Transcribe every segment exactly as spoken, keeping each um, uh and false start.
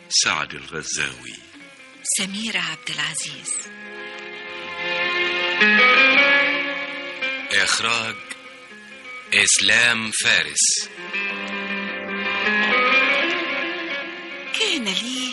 سعد الغزاوي. سميرة عبد العزيز. إخراج إسلام فارس. كان لي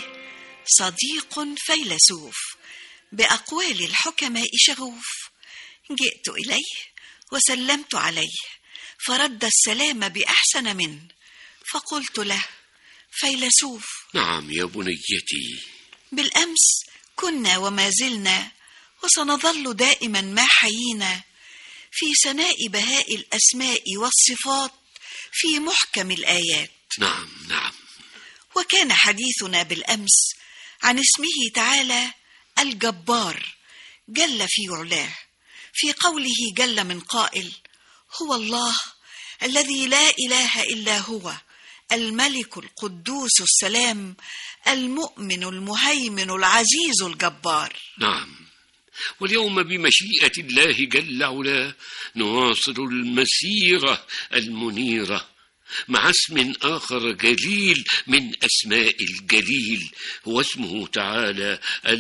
صديق فيلسوف بأقوال الحكماء شغوف، جئت إليه وسلمت عليه فرد السلام بأحسن منه، فقلت له: فيلسوف. نعم يا بنيتي. بالأمس كنا وما زلنا وسنظل دائما ما حيينا في ثناء بهاء الأسماء والصفات في محكم الآيات. نعم نعم. وكان حديثنا بالأمس عن اسمه تعالى الجبار جل في علاه، في قوله جل من قائل: هو الله الذي لا إله إلا هو الملك القدوس السلام المؤمن المهيمن العزيز الجبار. نعم. واليوم بمشيئة الله جل علاه نواصل المسيرة المنيرة مع اسم آخر جليل من أسماء الجليل، هو اسمه تعالى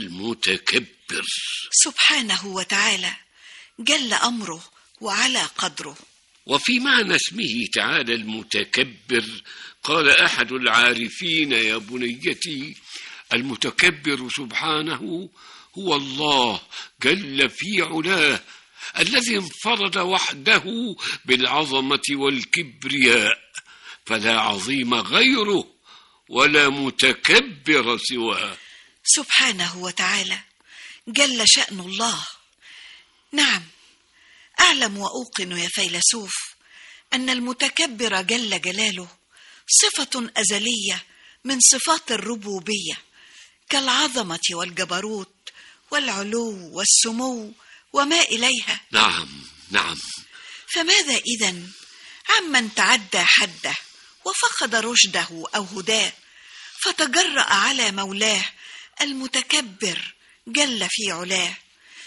المتكبر. سبحانه وتعالى جل أمره وعلى قدره. وفي معنى اسمه تعالى المتكبر قال أحد العارفين يا بنيتي: المتكبر سبحانه هو الله جل في علاه الذي انفرد وحده بالعظمة والكبرياء، فلا عظيم غيره ولا متكبر سواه. سبحانه وتعالى جل شأن الله. نعم، أعلم وأوقن يا فيلسوف أن المتكبر جل جلاله صفة أزلية من صفات الربوبية، كالعظمة والجبروت والعلو والسمو وما إليها. نعم نعم. فماذا إذن عمن تعدى حده وفقد رشده أو هداه فتجرأ على مولاه المتكبر جل في علاه،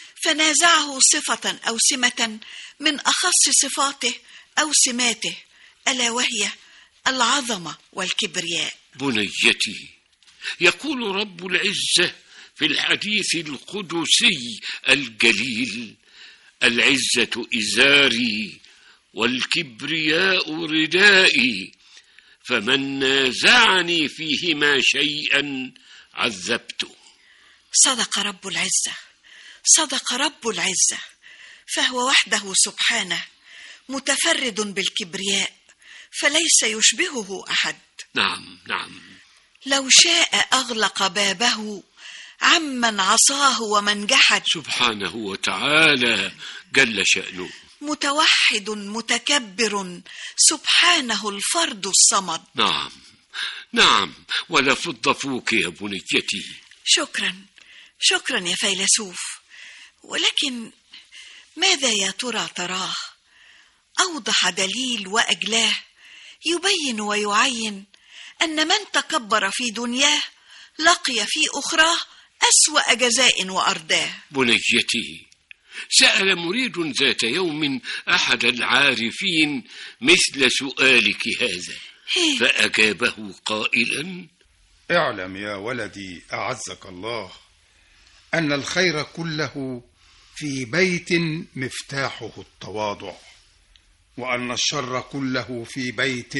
فنازعه صفة أو سمة من أخص صفاته أو سماته، ألا وهي العظمة والكبرياء. بنيتي، يقول رب العزة في الحديث القدسي الجليل: العزة إزاري والكبرياء ردائي، فمن نازعني فيهما شيئا عذبته. صدق رب العزة، صدق رب العزة، فهو وحده سبحانه متفرد بالكبرياء فليس يشبهه أحد. نعم نعم. لو شاء أغلق بابه عمن عصاه ومن جحد. سبحانه وتعالى جل شأنه. متوحد متكبر سبحانه الفرد الصمد. نعم نعم. ولا فض فوك يا بنيتي. شكرا شكرا يا فيلسوف. ولكن ماذا يا ترى تراه أوضح دليل وأجلاه يبين ويعين أن من تكبر في دنياه لقي في أخراه أسوأ جزاء وأرداه؟ بنيتي، سأل مريد ذات يوم أحد العارفين مثل سؤالك هذا، فأجابه قائلا: اعلم يا ولدي أعزك الله أن الخير كله في بيت مفتاحه التواضع، وأن الشر كله في بيت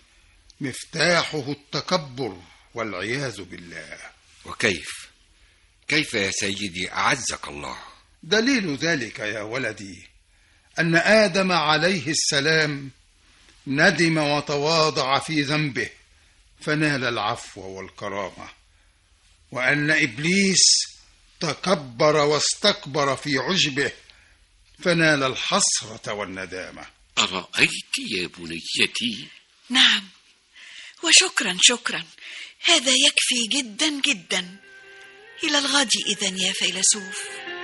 مفتاحه التكبر والعياذ بالله. وكيف كيف يا سيدي أعزك الله؟ دليل ذلك يا ولدي أن آدم عليه السلام ندم وتواضع في ذنبه فنال العفو والكرامة، وأن إبليس تكبر واستكبر في عجبه فنال الحسرة والندامة. أرأيت يا بنيتي؟ نعم، وشكرا شكرا، هذا يكفي جدا جدا. إلى الغد إذن يا فيلسوف.